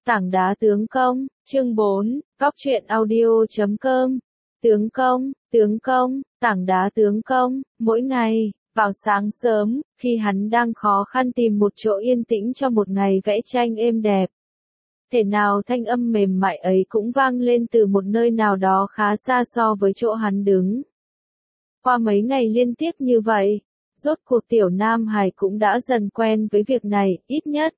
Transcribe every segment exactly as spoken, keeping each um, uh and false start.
Tảng đá tướng công, chương bốn, góc truyện audio chấm com. Tướng công, tướng công, tảng đá tướng công, mỗi ngày, vào sáng sớm, khi hắn đang khó khăn tìm một chỗ yên tĩnh cho một ngày vẽ tranh êm đẹp. Thể nào thanh âm mềm mại ấy cũng vang lên từ một nơi nào đó khá xa so với chỗ hắn đứng. Qua mấy ngày liên tiếp như vậy, rốt cuộc tiểu Nam Hải cũng đã dần quen với việc này, ít nhất.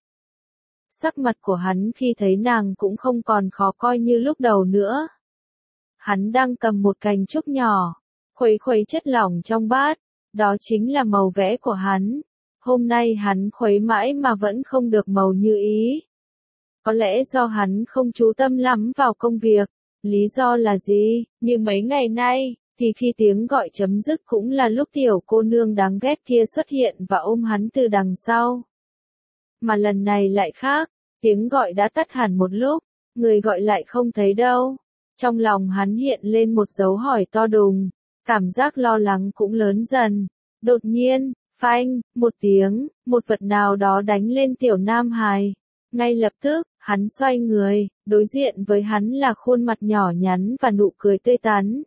Sắc mặt của hắn khi thấy nàng cũng không còn khó coi như lúc đầu nữa. Hắn đang cầm một cành trúc nhỏ, khuấy khuấy chất lỏng trong bát, đó chính là màu vẽ của hắn. Hôm nay hắn khuấy mãi mà vẫn không được màu như ý. Có lẽ do hắn không chú tâm lắm vào công việc, lý do là gì? Như mấy ngày nay, thì khi tiếng gọi chấm dứt cũng là lúc tiểu cô nương đáng ghét kia xuất hiện và ôm hắn từ đằng sau. Mà lần này lại khác, tiếng gọi đã tắt hẳn một lúc, người gọi lại không thấy đâu. Trong lòng hắn hiện lên một dấu hỏi to đùng, cảm giác lo lắng cũng lớn dần. Đột nhiên, phanh, một tiếng, một vật nào đó đánh lên tiểu Nam Hải. Ngay lập tức, hắn xoay người, đối diện với hắn là khuôn mặt nhỏ nhắn và nụ cười tươi tắn.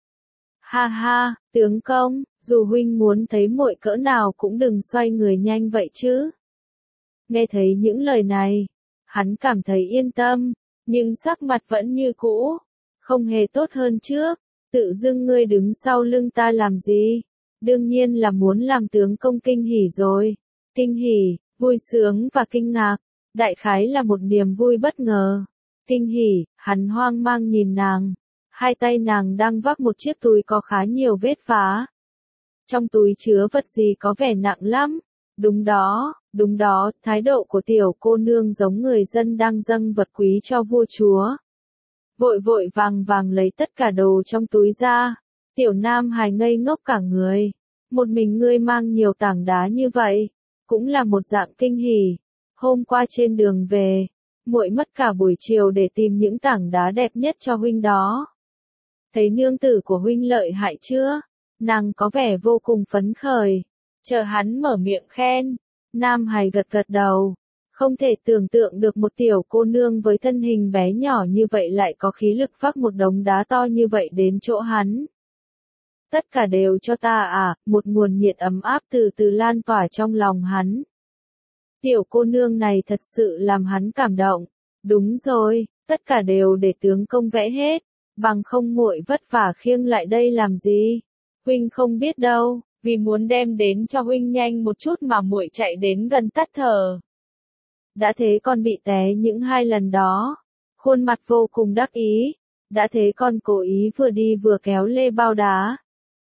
Ha ha, tướng công, dù huynh muốn thấy muội cỡ nào cũng đừng xoay người nhanh vậy chứ. Nghe thấy những lời này, hắn cảm thấy yên tâm, nhưng sắc mặt vẫn như cũ, không hề tốt hơn trước. Tự dưng ngươi đứng sau lưng ta làm gì? Đương nhiên là muốn làm tướng công kinh hỉ rồi. Kinh hỉ, vui sướng và kinh ngạc, đại khái là một niềm vui bất ngờ. Kinh hỉ, hắn hoang mang nhìn nàng, hai tay nàng đang vác một chiếc túi có khá nhiều vết phá. Trong túi chứa vật gì có vẻ nặng lắm. Đúng đó, đúng đó, thái độ của tiểu cô nương giống người dân đang dâng vật quý cho vua chúa. Vội vội vàng vàng lấy tất cả đồ trong túi ra. Tiểu Nam Hải ngây ngốc cả người. Một mình ngươi mang nhiều tảng đá như vậy, cũng là một dạng kinh hỉ. Hôm qua trên đường về, muội mất cả buổi chiều để tìm những tảng đá đẹp nhất cho huynh đó. Thấy nương tử của huynh lợi hại chưa? Nàng có vẻ vô cùng phấn khởi. Chờ hắn mở miệng khen, Nam Hải gật gật đầu. Không thể tưởng tượng được một tiểu cô nương với thân hình bé nhỏ như vậy lại có khí lực vác một đống đá to như vậy đến chỗ hắn. Tất cả đều cho ta à, một nguồn nhiệt ấm áp từ từ lan tỏa trong lòng hắn. Tiểu cô nương này thật sự làm hắn cảm động. Đúng rồi, tất cả đều để tướng công vẽ hết, bằng không muội vất vả khiêng lại đây làm gì? Huynh không biết đâu, vì muốn đem đến cho huynh nhanh một chút mà muội chạy đến gần tắt thở. Đã thế con bị té những hai lần đó, khuôn mặt vô cùng đắc ý, đã thế con cố ý vừa đi vừa kéo lê bao đá.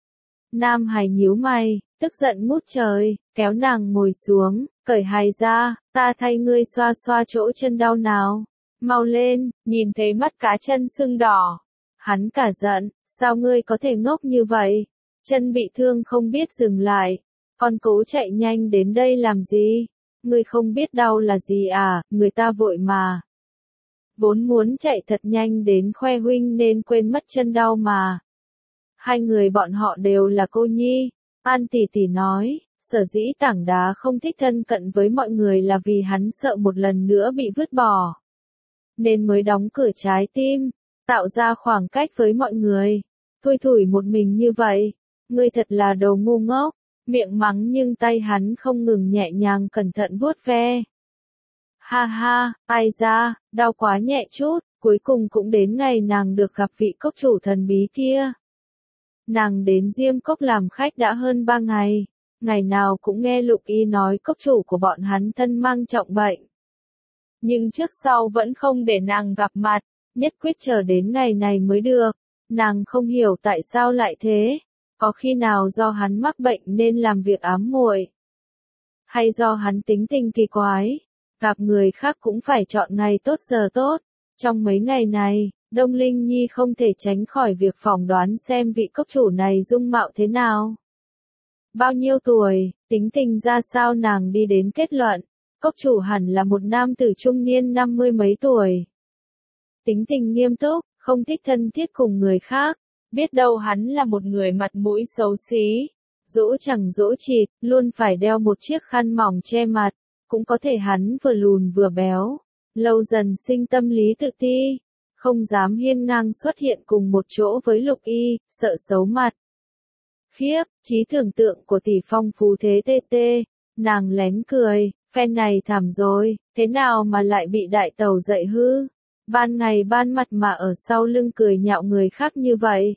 Nam Hải nhíu mày, tức giận ngút trời, kéo nàng ngồi xuống, cởi hài ra, ta thay ngươi xoa xoa chỗ chân đau nào, mau lên, nhìn thấy mắt cá chân sưng đỏ. Hắn cả giận, sao ngươi có thể ngốc như vậy, chân bị thương không biết dừng lại, con cố chạy nhanh đến đây làm gì? Ngươi không biết đau là gì à, người ta vội mà. Vốn muốn chạy thật nhanh đến khoe huynh nên quên mất chân đau mà. Hai người bọn họ đều là cô nhi. An tỷ tỷ nói, sở dĩ tảng đá không thích thân cận với mọi người là vì hắn sợ một lần nữa bị vứt bỏ. Nên mới đóng cửa trái tim, tạo ra khoảng cách với mọi người. Thui thủi một mình như vậy, ngươi thật là đồ ngu ngốc. Miệng mắng nhưng tay hắn không ngừng nhẹ nhàng cẩn thận vuốt ve. Ha ha, ai ra, đau quá nhẹ chút, cuối cùng cũng đến ngày nàng được gặp vị cốc chủ thần bí kia. Nàng đến Diêm Cốc làm khách đã hơn ba ngày, ngày nào cũng nghe Lục Y nói cốc chủ của bọn hắn thân mang trọng bệnh. Nhưng trước sau vẫn không để nàng gặp mặt, nhất quyết chờ đến ngày này mới được, nàng không hiểu tại sao lại thế. Có khi nào do hắn mắc bệnh nên làm việc ám muội, hay do hắn tính tình kỳ quái, gặp người khác cũng phải chọn ngày tốt giờ tốt. Trong mấy ngày này, Đông Linh Nhi không thể tránh khỏi việc phỏng đoán xem vị cốc chủ này dung mạo thế nào, bao nhiêu tuổi, tính tình ra sao. Nàng đi đến kết luận, cốc chủ hẳn là một nam tử trung niên năm mươi mấy tuổi. Tính tình nghiêm túc, không thích thân thiết cùng người khác. Biết đâu hắn là một người mặt mũi xấu xí, dỗ chẳng dỗ chịt, luôn phải đeo một chiếc khăn mỏng che mặt, cũng có thể hắn vừa lùn vừa béo, lâu dần sinh tâm lý tự ti, không dám hiên ngang xuất hiện cùng một chỗ với Lục Y, sợ xấu mặt. Khiếp, trí tưởng tượng của tỷ phong phú thế tê tê, nàng lén cười, phen này thảm rồi, thế nào mà lại bị đại tẩu dạy hư? Ban ngày ban mặt mà ở sau lưng cười nhạo người khác như vậy.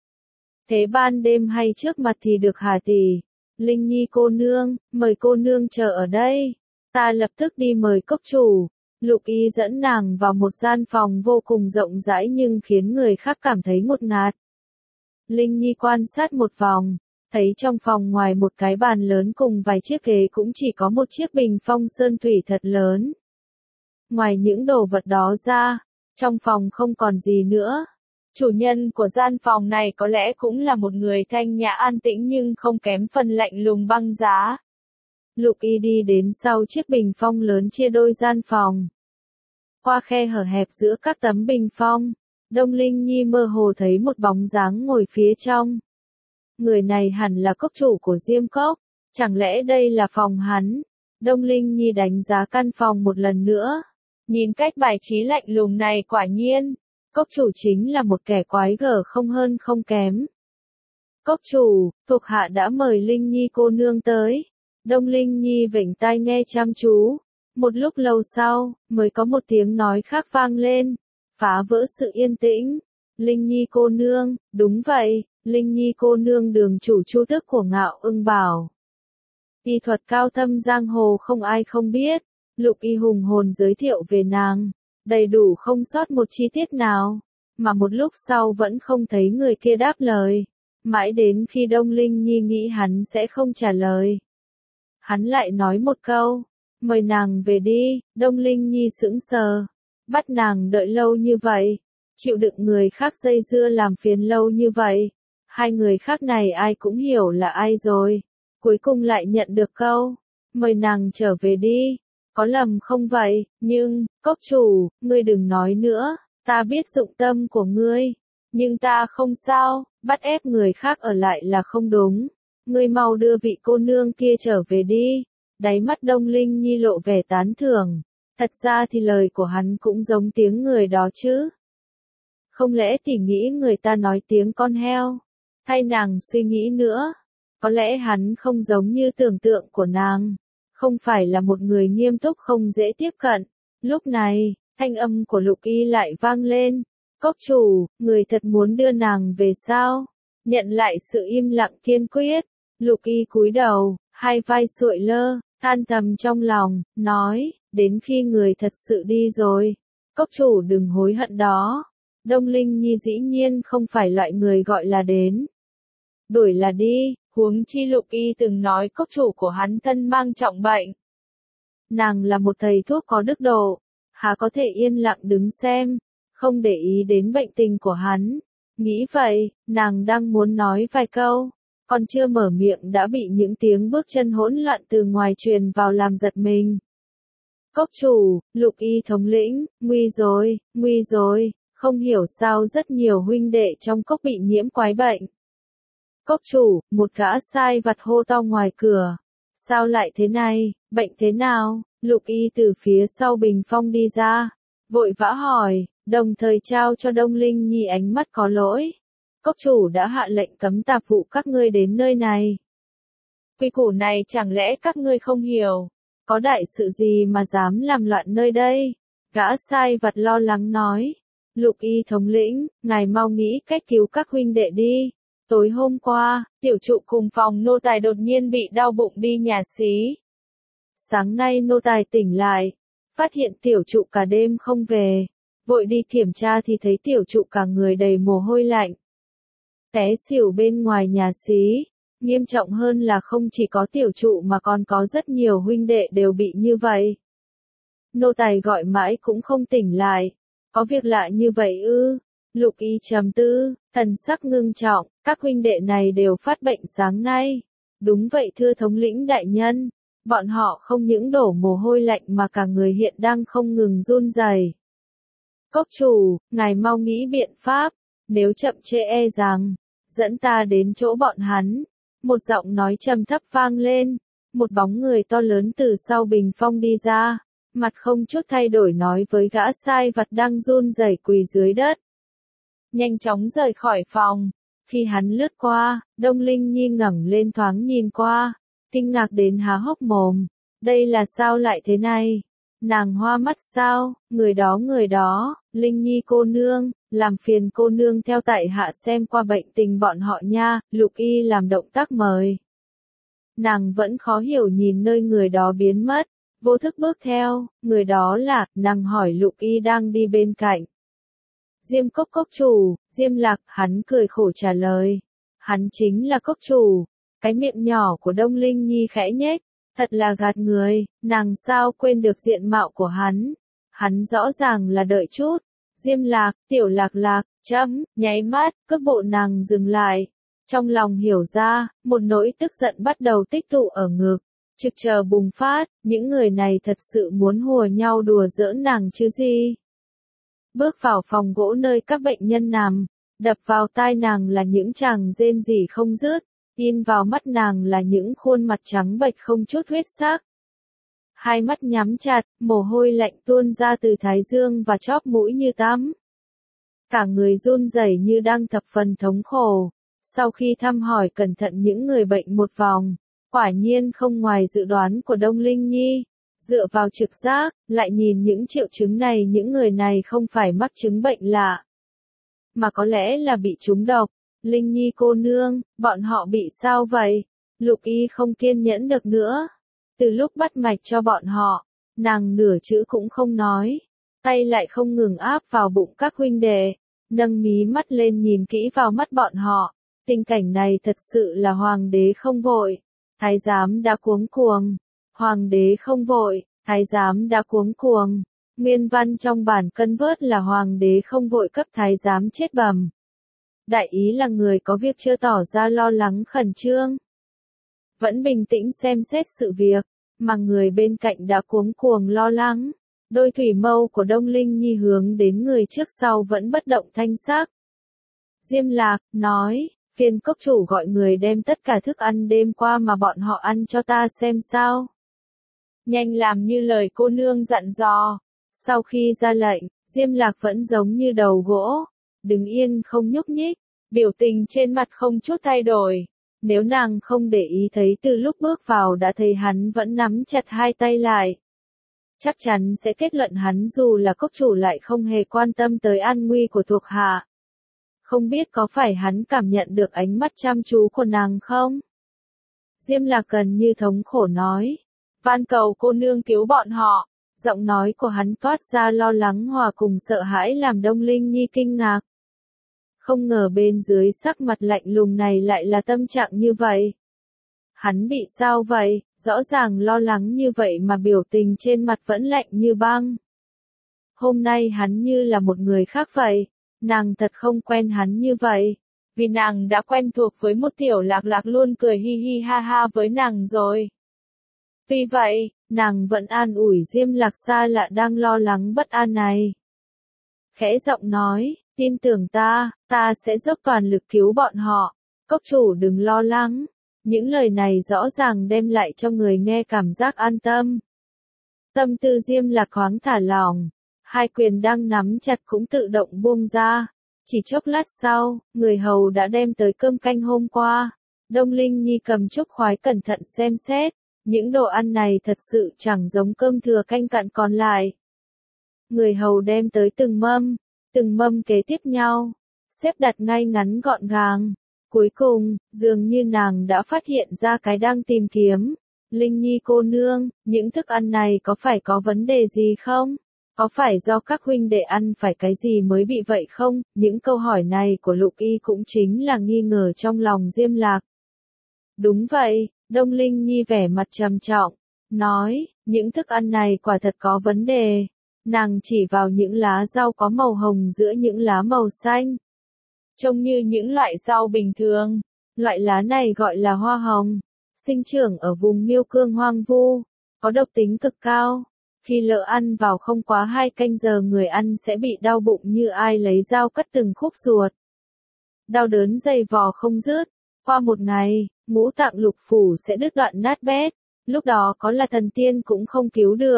Thế ban đêm hay trước mặt thì được hả tỷ? Linh Nhi cô nương, mời cô nương chờ ở đây. Ta lập tức đi mời cốc chủ. Lục Y dẫn nàng vào một gian phòng vô cùng rộng rãi nhưng khiến người khác cảm thấy ngột ngạt. Linh Nhi quan sát một vòng, thấy trong phòng ngoài một cái bàn lớn cùng vài chiếc ghế cũng chỉ có một chiếc bình phong sơn thủy thật lớn. Ngoài những đồ vật đó ra, trong phòng không còn gì nữa. Chủ nhân của gian phòng này có lẽ cũng là một người thanh nhã an tĩnh nhưng không kém phần lạnh lùng băng giá. Lục Y đi đến sau chiếc bình phong lớn chia đôi gian phòng. Qua khe hở hẹp giữa các tấm bình phong, Đông Linh Nhi mơ hồ thấy một bóng dáng ngồi phía trong. Người này hẳn là cốc chủ của Diêm Cốc, chẳng lẽ đây là phòng hắn? Đông Linh Nhi đánh giá căn phòng một lần nữa. Nhìn cách bài trí lạnh lùng này quả nhiên, cốc chủ chính là một kẻ quái gở không hơn không kém. Cốc chủ, thuộc hạ đã mời Linh Nhi cô nương tới. Đông Linh Nhi vểnh tai nghe chăm chú. Một lúc lâu sau, mới có một tiếng nói khác vang lên, phá vỡ sự yên tĩnh. Linh Nhi cô nương, đúng vậy, Linh Nhi cô nương đường chủ Chu Tước của Ngạo Ưng Bảo. Y thuật cao thâm giang hồ không ai không biết, Lục Y hùng hồn giới thiệu về nàng, đầy đủ không sót một chi tiết nào, mà một lúc sau vẫn không thấy người kia đáp lời, mãi đến khi Đông Linh Nhi nghĩ hắn sẽ không trả lời. Hắn lại nói một câu, mời nàng về đi. Đông Linh Nhi sững sờ, bắt nàng đợi lâu như vậy, chịu đựng người khác dây dưa làm phiền lâu như vậy, hai người khác này ai cũng hiểu là ai rồi, cuối cùng lại nhận được câu, mời nàng trở về đi. Có lầm không vậy? Nhưng, cốc chủ, ngươi đừng nói nữa, ta biết dụng tâm của ngươi, nhưng ta không sao, bắt ép người khác ở lại là không đúng. Ngươi mau đưa vị cô nương kia trở về đi. Đáy mắt Đông Linh Nhi lộ vẻ tán thưởng. Thật ra thì lời của hắn cũng giống tiếng người đó chứ. Không lẽ thì nghĩ người ta nói tiếng con heo? Thay nàng suy nghĩ nữa. Có lẽ hắn không giống như tưởng tượng của nàng. Không phải là một người nghiêm túc không dễ tiếp cận. Lúc này, thanh âm của Lục Y lại vang lên. Cốc chủ, người thật muốn đưa nàng về sao? Nhận lại sự im lặng kiên quyết. Lục Y cúi đầu, hai vai sụi lơ, than thầm trong lòng, nói, đến khi người thật sự đi rồi, cốc chủ đừng hối hận đó. Đông Linh Nhi dĩ nhiên không phải loại người gọi là đến đuổi là đi, huống chi Lục Y từng nói cốc chủ của hắn thân mang trọng bệnh. Nàng là một thầy thuốc có đức độ, há có thể yên lặng đứng xem, không để ý đến bệnh tình của hắn. Nghĩ vậy, nàng đang muốn nói vài câu, còn chưa mở miệng đã bị những tiếng bước chân hỗn loạn từ ngoài truyền vào làm giật mình. Cốc chủ, Lục Y thống lĩnh, nguy rồi, nguy rồi, không hiểu sao rất nhiều huynh đệ trong cốc bị nhiễm quái bệnh. Cốc chủ, một gã sai vặt hô to ngoài cửa. Sao lại thế này, bệnh thế nào? Lục Y từ phía sau bình phong đi ra, vội vã hỏi, đồng thời trao cho Đông Linh Nhi ánh mắt có lỗi. Cốc chủ đã hạ lệnh cấm tạp vụ các ngươi đến nơi này. Quy củ này chẳng lẽ các ngươi không hiểu? Có đại sự gì mà dám làm loạn nơi đây? Gã sai vặt lo lắng nói. Lục Y thống lĩnh, ngài mau nghĩ cách cứu các huynh đệ đi. Tối hôm qua, tiểu trụ cùng phòng nô tài đột nhiên bị đau bụng đi nhà xí. Sáng nay nô tài tỉnh lại, phát hiện tiểu trụ cả đêm không về. Vội đi kiểm tra thì thấy tiểu trụ cả người đầy mồ hôi lạnh. Té xỉu bên ngoài nhà xí. Nghiêm trọng hơn là không chỉ có tiểu trụ mà còn có rất nhiều huynh đệ đều bị như vậy. Nô tài gọi mãi cũng không tỉnh lại. Có việc lạ như vậy ư? Lục Y trầm tư, thần sắc ngưng trọng, các huynh đệ này đều phát bệnh sáng nay. Đúng vậy thưa thống lĩnh đại nhân, bọn họ không những đổ mồ hôi lạnh mà cả người hiện đang không ngừng run rẩy. Cốc chủ, ngài mau nghĩ biện pháp, nếu chậm trễ e rằng, dẫn ta đến chỗ bọn hắn. Một giọng nói trầm thấp vang lên, một bóng người to lớn từ sau bình phong đi ra, mặt không chút thay đổi nói với gã sai vặt đang run rẩy quỳ dưới đất. Nhanh chóng rời khỏi phòng. Khi hắn lướt qua, Đông Linh Nhi ngẩng lên thoáng nhìn qua, kinh ngạc đến há hốc mồm. Đây là sao lại thế này? Nàng hoa mắt sao? Người đó người đó, Linh Nhi cô nương, làm phiền cô nương theo tại hạ xem qua bệnh tình bọn họ nha. Lục Y làm động tác mời. Nàng vẫn khó hiểu nhìn nơi người đó biến mất, vô thức bước theo. Người đó là, nàng hỏi Lục Y đang đi bên cạnh. Diêm Cốc cốc chủ. Diêm Lạc, hắn cười khổ trả lời. Hắn chính là cốc chủ. Cái miệng nhỏ của Đông Linh Nhi khẽ nhếch, thật là gạt người, nàng sao quên được diện mạo của hắn. Hắn rõ ràng là đợi chút. Diêm Lạc, tiểu Lạc Lạc, chấm, nháy mắt, cước bộ nàng dừng lại. Trong lòng hiểu ra, một nỗi tức giận bắt đầu tích tụ ở ngực, trực chờ bùng phát. Những người này thật sự muốn hùa nhau đùa giỡn nàng chứ gì. Bước vào phòng gỗ nơi các bệnh nhân nằm, đập vào tai nàng là những chàng rên rỉ không dứt, in vào mắt nàng là những khuôn mặt trắng bệch không chút huyết sắc. Hai mắt nhắm chặt, mồ hôi lạnh tuôn ra từ thái dương và chóp mũi như tắm. Cả người run rẩy như đang thập phần thống khổ. Sau khi thăm hỏi cẩn thận những người bệnh một vòng, quả nhiên không ngoài dự đoán của Đông Linh Nhi. Dựa vào trực giác, lại nhìn những triệu chứng này, những người này không phải mắc chứng bệnh lạ, mà có lẽ là bị trúng độc. Linh Nhi cô nương, bọn họ bị sao vậy? Lục Y không kiên nhẫn được nữa. Từ lúc bắt mạch cho bọn họ, nàng nửa chữ cũng không nói, tay lại không ngừng áp vào bụng các huynh đệ, nâng mí mắt lên nhìn kỹ vào mắt bọn họ. Tình cảnh này thật sự là hoàng đế không vội, thái giám đã cuống cuồng. Hoàng đế không vội, thái giám đã cuống cuồng. Nguyên văn trong bản cân vớt là hoàng đế không vội cấp thái giám chết bầm. Đại ý là người có việc chưa tỏ ra lo lắng khẩn trương, vẫn bình tĩnh xem xét sự việc, mà người bên cạnh đã cuống cuồng lo lắng. Đôi thủy mâu của Đông Linh Nhi hướng đến người trước sau vẫn bất động thanh sắc. Diêm Lạc nói, phiền cốc chủ gọi người đem tất cả thức ăn đêm qua mà bọn họ ăn cho ta xem sao. Nhanh làm như lời cô nương dặn dò. Sau khi ra lệnh, Diêm Lạc vẫn giống như đầu gỗ, đứng yên không nhúc nhích, biểu tình trên mặt không chút thay đổi. Nếu nàng không để ý thấy từ lúc bước vào đã thấy hắn vẫn nắm chặt hai tay lại, chắc chắn sẽ kết luận hắn dù là cốc chủ lại không hề quan tâm tới an nguy của thuộc hạ. Không biết có phải hắn cảm nhận được ánh mắt chăm chú của nàng không? Diêm Lạc gần như thống khổ nói, van cầu cô nương cứu bọn họ. Giọng nói của hắn toát ra lo lắng hòa cùng sợ hãi làm Đông Linh Nhi kinh ngạc. Không ngờ bên dưới sắc mặt lạnh lùng này lại là tâm trạng như vậy. Hắn bị sao vậy? Rõ ràng lo lắng như vậy mà biểu tình trên mặt vẫn lạnh như băng. Hôm nay hắn như là một người khác vậy. Nàng thật không quen hắn như vậy. Vì nàng đã quen thuộc với một tiểu Lạc Lạc luôn cười hi hi ha ha với nàng rồi. Tuy vậy, nàng vẫn an ủi Diêm Lạc xa lạ đang lo lắng bất an này. Khẽ giọng nói, tin tưởng ta, ta sẽ dốc toàn lực cứu bọn họ. Cốc chủ đừng lo lắng. Những lời này rõ ràng đem lại cho người nghe cảm giác an tâm. Tâm tư Diêm Lạc thoáng thả lỏng. Hai quyền đang nắm chặt cũng tự động buông ra. Chỉ chốc lát sau, người hầu đã đem tới cơm canh hôm qua. Đông Linh Nhi cầm chúc khoái cẩn thận xem xét. Những đồ ăn này thật sự chẳng giống cơm thừa canh cặn còn lại. Người hầu đem tới từng mâm, từng mâm kế tiếp nhau, xếp đặt ngay ngắn gọn gàng. Cuối cùng, dường như nàng đã phát hiện ra cái đang tìm kiếm. Linh Nhi cô nương, những thức ăn này có phải có vấn đề gì không? Có phải do các huynh đệ ăn phải cái gì mới bị vậy không? Những câu hỏi này của Lục Y cũng chính là nghi ngờ trong lòng Diêm Lạc. Đúng vậy, Đông Linh Nhi vẻ mặt trầm trọng, nói, những thức ăn này quả thật có vấn đề. Nàng chỉ vào những lá rau có màu hồng giữa những lá màu xanh. Trông như những loại rau bình thường. Loại lá này gọi là hoa hồng, sinh trưởng ở vùng miêu cương hoang vu, có độc tính cực cao. Khi lỡ ăn vào không quá hai canh giờ người ăn sẽ bị đau bụng như ai lấy dao cắt từng khúc ruột. Đau đớn dày vò không dứt. Qua một ngày, ngũ tạng lục phủ sẽ đứt đoạn nát bét. Lúc đó có là thần tiên cũng không cứu được.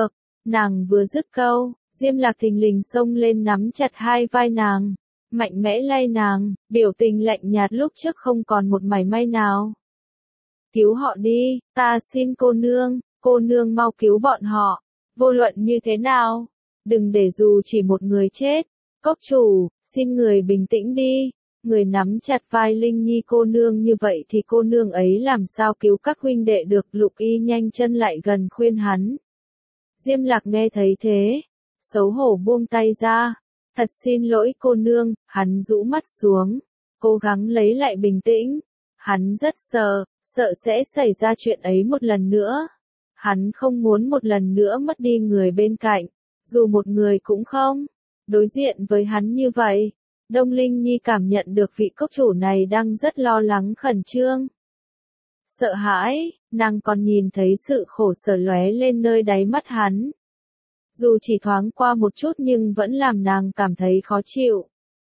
Nàng vừa dứt câu, Diêm Lạc thình lình xông lên nắm chặt hai vai nàng, mạnh mẽ lay nàng, biểu tình lạnh nhạt lúc trước không còn một mảy may nào. Cứu họ đi, ta xin cô nương, cô nương mau cứu bọn họ, vô luận như thế nào, đừng để dù chỉ một người chết. Cốc chủ, xin người bình tĩnh đi, người nắm chặt vai Linh Nhi cô nương như vậy thì cô nương ấy làm sao cứu các huynh đệ được. Lục Y nhanh chân lại gần khuyên hắn. Diêm Lạc nghe thấy thế, xấu hổ buông tay ra, thật xin lỗi cô nương, hắn rũ mắt xuống, cố gắng lấy lại bình tĩnh, hắn rất sợ, sợ sẽ xảy ra chuyện ấy một lần nữa, hắn không muốn một lần nữa mất đi người bên cạnh, dù một người cũng không. Đối diện với hắn như vậy, Đông Linh Nhi cảm nhận được vị cốc chủ này đang rất lo lắng khẩn trương. Sợ hãi, nàng còn nhìn thấy sự khổ sở lóe lên nơi đáy mắt hắn. Dù chỉ thoáng qua một chút nhưng vẫn làm nàng cảm thấy khó chịu.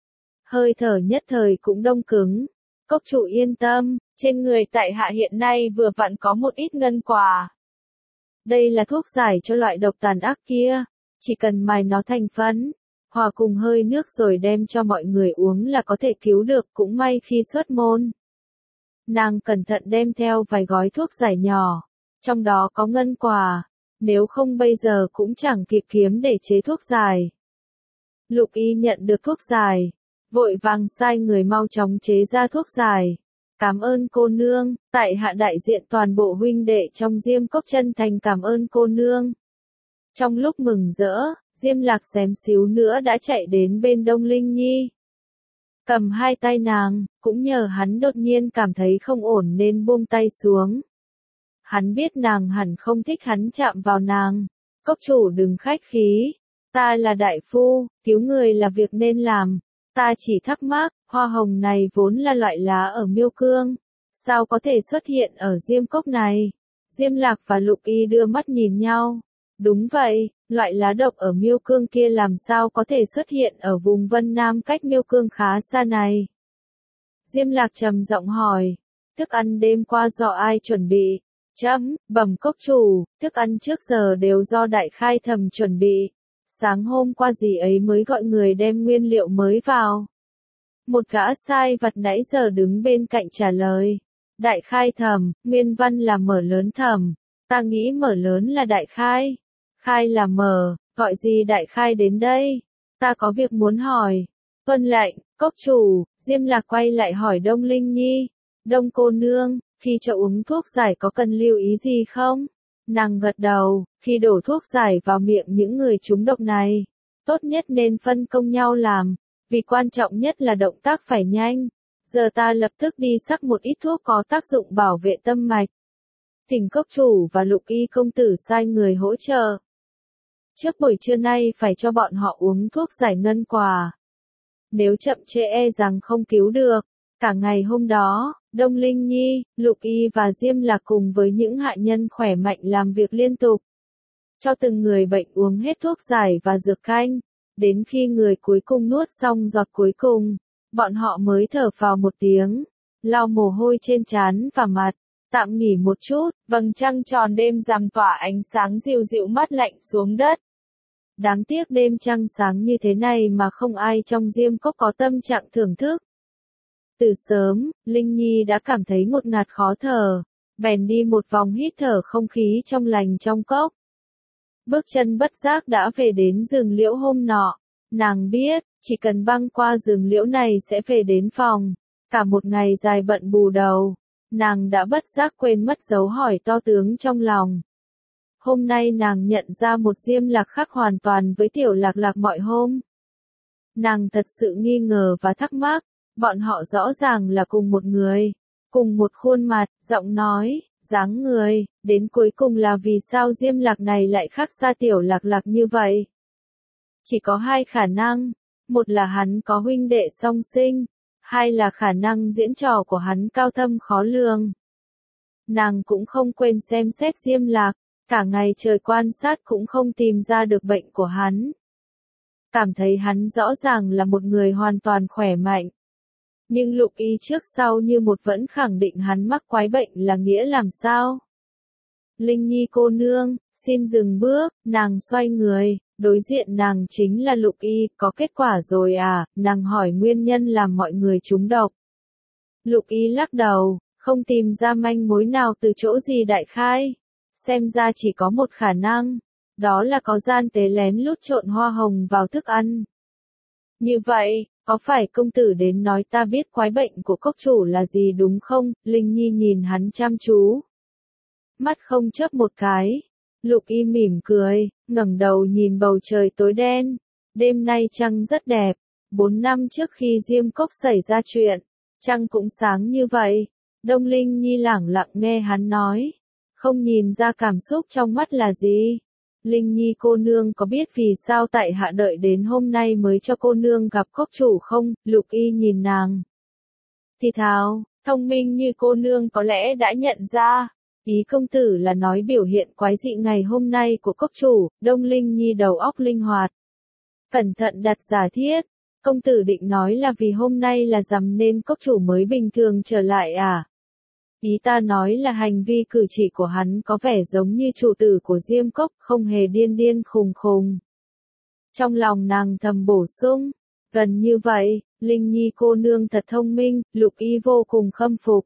Hơi thở nhất thời cũng đông cứng. Cốc chủ yên tâm, trên người tại hạ hiện nay vừa vặn có một ít ngân quả. Đây là thuốc giải cho loại độc tàn ác kia, chỉ cần mài nó thành phấn, hòa cùng hơi nước rồi đem cho mọi người uống là có thể cứu được, cũng may khi xuất môn. Nàng cẩn thận đem theo vài gói thuốc giải nhỏ, trong đó có ngân quả, nếu không bây giờ cũng chẳng kịp kiếm để chế thuốc giải. Lục Y nhận được thuốc giải, vội vàng sai người mau chóng chế ra thuốc giải. Cảm ơn cô nương, tại hạ đại diện toàn bộ huynh đệ trong Diêm Cốc chân thành cảm ơn cô nương. Trong lúc mừng rỡ, Diêm Lạc xém xíu nữa đã chạy đến bên Đông Linh Nhi. Cầm hai tay nàng, cũng nhờ hắn đột nhiên cảm thấy không ổn nên buông tay xuống. Hắn biết nàng hẳn không thích hắn chạm vào nàng. Cốc chủ đừng khách khí, ta là đại phu, cứu người là việc nên làm. Ta chỉ thắc mắc, hoa hồng này vốn là loại lá ở Miêu Cương, sao có thể xuất hiện ở Diêm Cốc này? Diêm Lạc và Lục Y đưa mắt nhìn nhau. Đúng vậy, loại lá độc ở Miêu Cương kia làm sao có thể xuất hiện ở vùng Vân Nam cách Miêu Cương khá xa này? Diêm Lạc trầm giọng hỏi, thức ăn đêm qua do ai chuẩn bị? Chấm, bẩm cốc chủ, thức ăn trước giờ đều do Đại Khai Thầm chuẩn bị. Sáng hôm qua gì ấy mới gọi người đem nguyên liệu mới vào. Một gã sai vặt nãy giờ đứng bên cạnh trả lời. Đại Khai Thầm, nguyên văn là mở lớn thầm. Ta nghĩ mở lớn là Đại Khai. Khai là mở, gọi gì Đại Khai đến đây? Ta có việc muốn hỏi. Vân lệnh, cốc chủ. Diêm Lạc quay lại hỏi Đông Linh Nhi. Đông cô nương, khi cho uống thuốc giải có cần lưu ý gì không? Nàng gật đầu, khi đổ thuốc giải vào miệng những người trúng độc này, tốt nhất nên phân công nhau làm, vì quan trọng nhất là động tác phải nhanh. Giờ ta lập tức đi sắc một ít thuốc có tác dụng bảo vệ tâm mạch. Thỉnh cốc chủ và Lục Y công tử sai người hỗ trợ. Trước buổi trưa nay phải cho bọn họ uống thuốc giải ngân quả. Nếu chậm trễ e rằng không cứu được. Cả ngày hôm đó, Đông Linh Nhi, Lục Y và Diêm Lạc cùng với những hạ nhân khỏe mạnh làm việc liên tục. Cho từng người bệnh uống hết thuốc giải và dược canh. Đến khi người cuối cùng nuốt xong giọt cuối cùng, bọn họ mới thở phào một tiếng, lau mồ hôi trên trán và mặt, tạm nghỉ một chút, vầng trăng tròn đêm rằm tỏa ánh sáng dịu dịu mát lạnh xuống đất. Đáng tiếc đêm trăng sáng như thế này mà không ai trong Diêm Cốc có tâm trạng thưởng thức. Từ sớm, Linh Nhi đã cảm thấy ngột ngạt khó thở, bèn đi một vòng hít thở không khí trong lành trong cốc. Bước chân bất giác đã về đến rừng liễu hôm nọ, nàng biết, chỉ cần băng qua rừng liễu này sẽ về đến phòng. Cả một ngày dài bận bù đầu, nàng đã bất giác quên mất dấu hỏi to tướng trong lòng. Hôm nay nàng nhận ra một Diêm Lạc khác hoàn toàn với Tiểu Lạc Lạc mọi hôm. Nàng thật sự nghi ngờ và thắc mắc. Bọn họ rõ ràng là cùng một người, cùng một khuôn mặt, giọng nói, dáng người, đến cuối cùng là vì sao Diêm Lạc này lại khác xa Tiểu Lạc Lạc như vậy? Chỉ có hai khả năng, một là hắn có huynh đệ song sinh, hai là khả năng diễn trò của hắn cao thâm khó lường. Nàng cũng không quên xem xét Diêm Lạc, cả ngày trời quan sát cũng không tìm ra được bệnh của hắn. Cảm thấy hắn rõ ràng là một người hoàn toàn khỏe mạnh. Nhưng Lục Y trước sau như một vẫn khẳng định hắn mắc quái bệnh là nghĩa làm sao? Linh Nhi cô nương, Xin dừng bước, nàng xoay người, đối diện nàng chính là Lục Y, có kết quả rồi à, nàng hỏi nguyên nhân làm mọi người trúng độc. Lục Y lắc đầu, không tìm ra manh mối nào từ chỗ gì đại khai. Xem ra chỉ có một khả năng, đó là có gian tế lén lút trộn hoa hồng vào thức ăn. Như vậy, có phải công tử đến nói ta biết quái bệnh của cốc chủ là gì đúng không? Linh Nhi nhìn hắn chăm chú. Mắt không chớp một cái. Lục Y mỉm cười, ngẩng đầu nhìn bầu trời tối đen. Đêm nay trăng rất đẹp. Bốn năm trước khi Diêm Cốc xảy ra chuyện, trăng cũng sáng như vậy. Đông Linh Nhi lẳng lặng nghe hắn nói. Không nhìn ra cảm xúc trong mắt là gì. Linh Nhi cô nương có biết vì sao tại hạ đợi đến hôm nay mới cho cô nương gặp cốc chủ không? Lục Y nhìn nàng. Thì thào, thông minh như cô nương có lẽ đã nhận ra. Ý công tử là nói biểu hiện quái dị ngày hôm nay của cốc chủ. Đông Linh Nhi đầu óc linh hoạt. Cẩn thận đặt giả thiết. Công tử định nói là vì hôm nay là rằm nên cốc chủ mới bình thường trở lại à? Ý ta nói là hành vi cử chỉ của hắn có vẻ giống như chủ tử của Diêm Cốc, không hề điên điên khùng khùng. Trong lòng nàng thầm bổ sung, gần như vậy, Linh Nhi cô nương thật thông minh, Lục Y vô cùng khâm phục.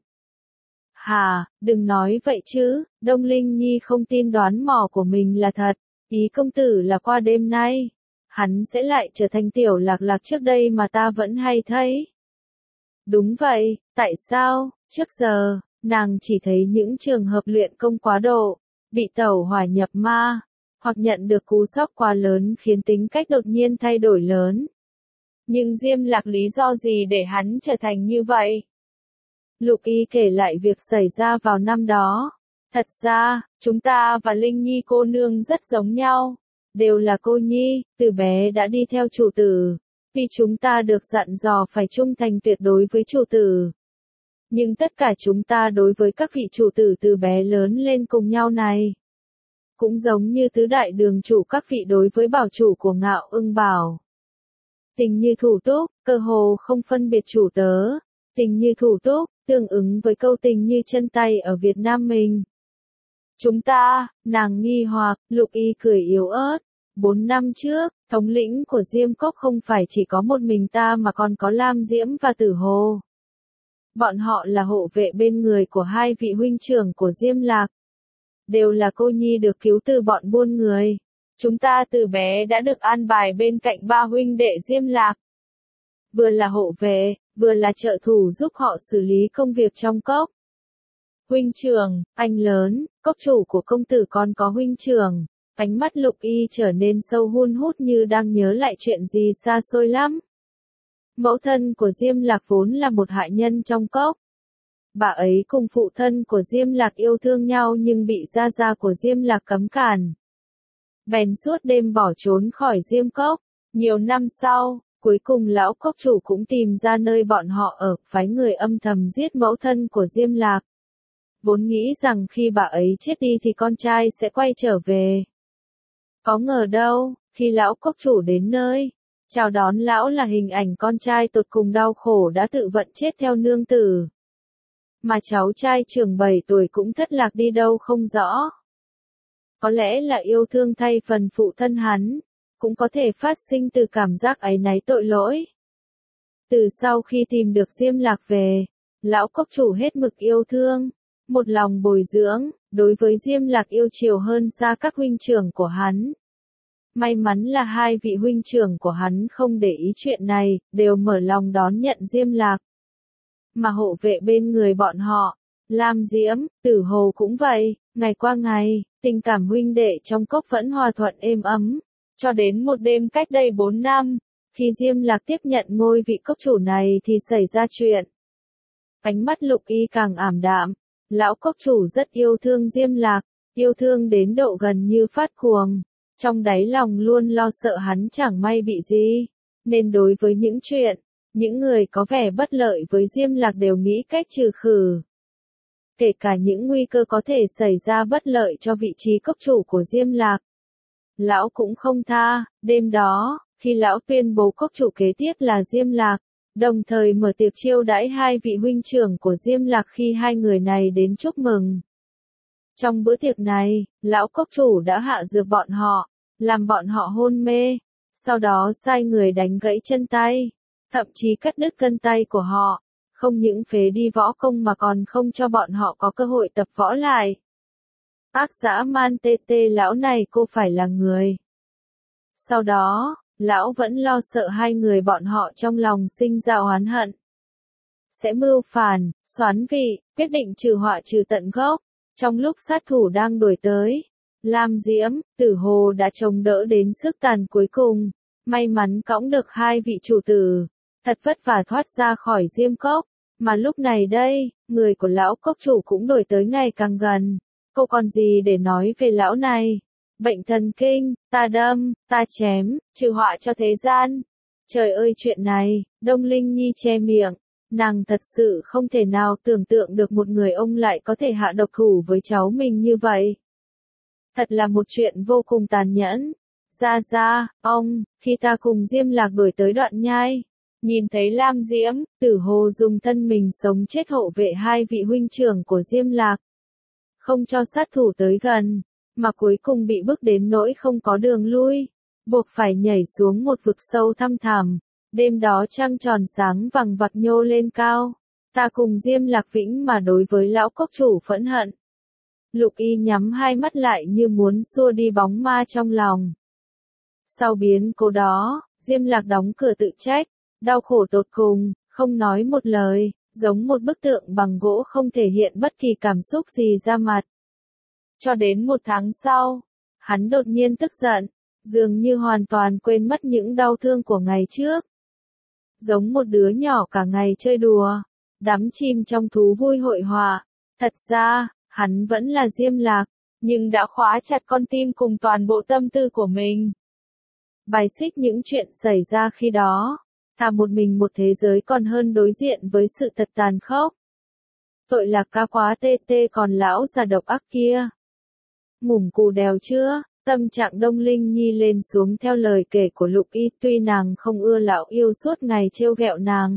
Hà, đừng nói vậy chứ, Đông Linh Nhi không tin đoán mò của mình là thật, ý công tử là qua đêm nay, hắn sẽ lại trở thành tiểu lạc lạc trước đây mà ta vẫn hay thấy. Đúng vậy, tại sao, trước giờ, nàng chỉ thấy những trường hợp luyện công quá độ, bị tẩu hỏa nhập ma, hoặc nhận được cú sốc quá lớn khiến tính cách đột nhiên thay đổi lớn. Nhưng Diêm Lạc lý do gì để hắn trở thành như vậy? Lục Y kể lại việc xảy ra vào năm đó. Thật ra, chúng ta và Linh Nhi cô nương rất giống nhau. Đều là cô nhi, từ bé đã đi theo chủ tử. Vì chúng ta được dặn dò phải trung thành tuyệt đối với chủ tử. Nhưng tất cả chúng ta đối với các vị chủ tử từ bé lớn lên cùng nhau này. Cũng giống như tứ đại đường chủ các vị đối với bảo chủ của Ngạo Ưng Bảo. Tình như thủ túc, cơ hồ không phân biệt chủ tớ. Tình như thủ túc, tương ứng với câu tình như chân tay ở Việt Nam mình. Chúng ta, nàng nghi hoặc, Lục Y cười yếu ớt. Bốn năm trước, thống lĩnh của Diêm Cốc không phải chỉ có một mình ta mà còn có Lam Diễm và Tử Hồ. Bọn họ là hộ vệ bên người của hai vị huynh trưởng của Diêm Lạc. Đều là cô nhi được cứu từ bọn buôn người. Chúng ta từ bé đã được an bài bên cạnh ba huynh đệ Diêm Lạc. Vừa là hộ vệ, vừa là trợ thủ giúp họ xử lý công việc trong cốc. Huynh trưởng, anh lớn, cốc chủ của công tử còn có huynh trưởng. Ánh mắt Lục Y trở nên sâu hun hút như đang nhớ lại chuyện gì xa xôi lắm. Mẫu thân của Diêm Lạc vốn là một hạ nhân trong cốc. Bà ấy cùng phụ thân của Diêm Lạc yêu thương nhau nhưng bị gia gia của Diêm Lạc cấm cản. Bèn suốt đêm bỏ trốn khỏi Diêm Cốc. Nhiều năm sau, cuối cùng lão cốc chủ cũng tìm ra nơi bọn họ ở, phái người âm thầm giết mẫu thân của Diêm Lạc. Vốn nghĩ rằng khi bà ấy chết đi thì con trai sẽ quay trở về. Có ngờ đâu, khi lão cốc chủ đến nơi, chào đón lão là hình ảnh con trai tột cùng đau khổ đã tự vận chết theo nương tử. Mà cháu trai trưởng bảy tuổi cũng thất lạc đi đâu không rõ. Có lẽ là yêu thương thay phần phụ thân hắn, cũng có thể phát sinh từ cảm giác áy náy tội lỗi. Từ sau khi tìm được Diêm Lạc về, lão cốc chủ hết mực yêu thương, một lòng bồi dưỡng, đối với Diêm Lạc yêu chiều hơn xa các huynh trưởng của hắn. May mắn là hai vị huynh trưởng của hắn không để ý chuyện này, đều mở lòng đón nhận Diêm Lạc. Mà hộ vệ bên người bọn họ, Lam Diễm, Tử Hồ cũng vậy, ngày qua ngày, tình cảm huynh đệ trong cốc vẫn hòa thuận êm ấm, cho đến một đêm cách đây bốn năm, khi Diêm Lạc tiếp nhận ngôi vị cốc chủ này thì xảy ra chuyện. Ánh mắt Lục Y càng ảm đạm, lão cốc chủ rất yêu thương Diêm Lạc, yêu thương đến độ gần như phát cuồng, trong đáy lòng luôn lo sợ hắn chẳng may bị gì, nên đối với những chuyện, những người có vẻ bất lợi với Diêm Lạc đều nghĩ cách trừ khử. Kể cả những nguy cơ có thể xảy ra bất lợi cho vị trí cốc chủ của Diêm Lạc. Lão cũng không tha, đêm đó, khi lão tuyên bố cốc chủ kế tiếp là Diêm Lạc, đồng thời mở tiệc chiêu đãi hai vị huynh trưởng của Diêm Lạc khi hai người này đến chúc mừng. Trong bữa tiệc này, lão cốc chủ đã hạ dược bọn họ, làm bọn họ hôn mê, sau đó sai người đánh gãy chân tay, thậm chí cắt đứt gân tay của họ, không những phế đi võ công mà còn không cho bọn họ có cơ hội tập võ lại. Ác dã man tê tê lão này cô phải là người. Sau đó, lão vẫn lo sợ hai người bọn họ trong lòng sinh ra oán hận. Sẽ mưu phản, xoán vị, quyết định trừ họa trừ tận gốc. Trong lúc sát thủ đang đuổi tới, Lam Diễm, Tử Hồ đã chống đỡ đến sức tàn cuối cùng, may mắn cõng được hai vị chủ tử, thật vất vả thoát ra khỏi Diêm Cốc, mà lúc này đây, người của lão cốc chủ cũng đuổi tới ngày càng gần, cô còn gì để nói về lão này? Bệnh thần kinh, ta đâm, ta chém, trừ họa cho thế gian. Trời ơi chuyện này, Đông Linh Nhi che miệng. Nàng thật sự không thể nào tưởng tượng được một người ông lại có thể hạ độc thủ với cháu mình như vậy. Thật là một chuyện vô cùng tàn nhẫn. Ra ra, ông, khi ta cùng Diêm Lạc đuổi tới đoạn nhai, nhìn thấy Lam Diễm, Tử Hồ dùng thân mình sống chết hộ vệ hai vị huynh trưởng của Diêm Lạc. Không cho sát thủ tới gần, mà cuối cùng bị bức đến nỗi không có đường lui, buộc phải nhảy xuống một vực sâu thăm thẳm. Đêm đó trăng tròn sáng vằng vặc nhô lên cao, ta cùng Diêm Lạc Vĩnh mà đối với lão cốc chủ phẫn hận. Lục Y nhắm hai mắt lại như muốn xua đi bóng ma trong lòng. Sau biến cố đó, Diêm Lạc đóng cửa tự trách, đau khổ tột cùng, không nói một lời, giống một bức tượng bằng gỗ không thể hiện bất kỳ cảm xúc gì ra mặt. Cho đến một tháng sau, hắn đột nhiên tức giận, dường như hoàn toàn quên mất những đau thương của ngày trước. Giống một đứa nhỏ cả ngày chơi đùa, đắm chìm trong thú vui hội họa. Thật ra, hắn vẫn là Diêm Lạc, nhưng đã khóa chặt con tim cùng toàn bộ tâm tư của mình. Bài xích những chuyện xảy ra khi đó, thà một mình một thế giới còn hơn đối diện với sự thật tàn khốc. Tội lạc ca quá tê tê còn lão già độc ác kia. Ngủm cù đèo chưa? Tâm trạng Đông Linh Nhi lên xuống theo lời kể của Lục Y, tuy nàng không ưa lão yêu suốt ngày trêu ghẹo nàng.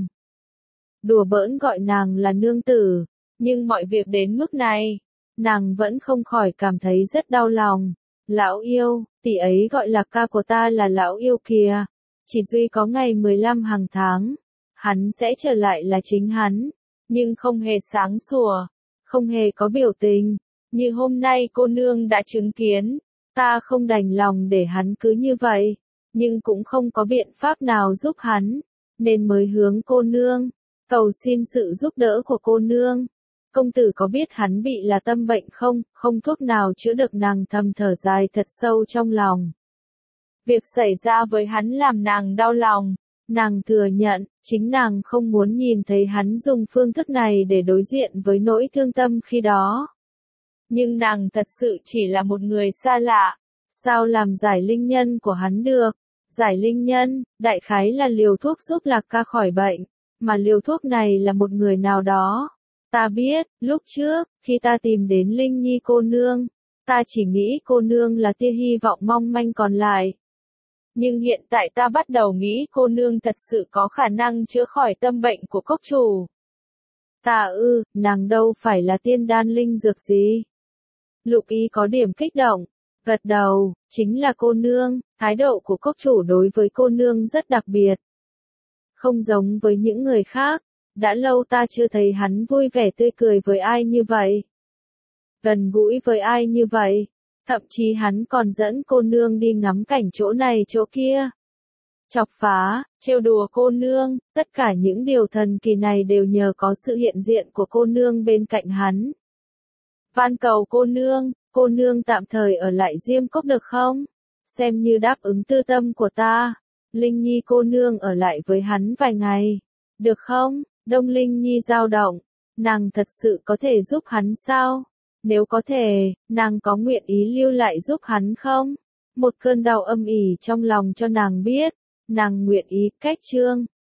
Đùa bỡn gọi nàng là nương tử, nhưng mọi việc đến mức này, nàng vẫn không khỏi cảm thấy rất đau lòng. Lão yêu, tỷ ấy gọi là ca của ta là lão yêu kìa, chỉ duy có ngày mười lăm hàng tháng, hắn sẽ trở lại là chính hắn, nhưng không hề sáng sủa, không hề có biểu tình, như hôm nay cô nương đã chứng kiến. Ta không đành lòng để hắn cứ như vậy, nhưng cũng không có biện pháp nào giúp hắn, nên mới hướng cô nương, cầu xin sự giúp đỡ của cô nương. Công tử có biết hắn bị là tâm bệnh không, không thuốc nào chữa được, nàng thầm thở dài thật sâu trong lòng. Việc xảy ra với hắn làm nàng đau lòng, nàng thừa nhận, chính nàng không muốn nhìn thấy hắn dùng phương thức này để đối diện với nỗi thương tâm khi đó. Nhưng nàng thật sự chỉ là một người xa lạ, sao làm giải linh nhân của hắn được? Giải linh nhân, đại khái là liều thuốc giúp Lạc ca khỏi bệnh, mà liều thuốc này là một người nào đó. Ta biết, lúc trước, khi ta tìm đến Linh Nhi cô nương, ta chỉ nghĩ cô nương là tia hy vọng mong manh còn lại. Nhưng hiện tại ta bắt đầu nghĩ cô nương thật sự có khả năng chữa khỏi tâm bệnh của cốc chủ. Ta ư, nàng đâu phải là tiên đan linh dược gì. Lục Y có điểm kích động, gật đầu, chính là cô nương, thái độ của cốc chủ đối với cô nương rất đặc biệt. Không giống với những người khác, đã lâu ta chưa thấy hắn vui vẻ tươi cười với ai như vậy. Gần gũi với ai như vậy, thậm chí hắn còn dẫn cô nương đi ngắm cảnh chỗ này chỗ kia. Chọc phá, trêu đùa cô nương, tất cả những điều thần kỳ này đều nhờ có sự hiện diện của cô nương bên cạnh hắn. Van cầu cô nương, cô nương tạm thời ở lại Diêm Cốc được không? Xem như đáp ứng tư tâm của ta. Linh Nhi cô nương ở lại với hắn vài ngày. Được không? Đông Linh Nhi dao động. Nàng thật sự có thể giúp hắn sao? Nếu có thể, nàng có nguyện ý lưu lại giúp hắn không? Một cơn đau âm ỉ trong lòng cho nàng biết. Nàng nguyện ý cách chương.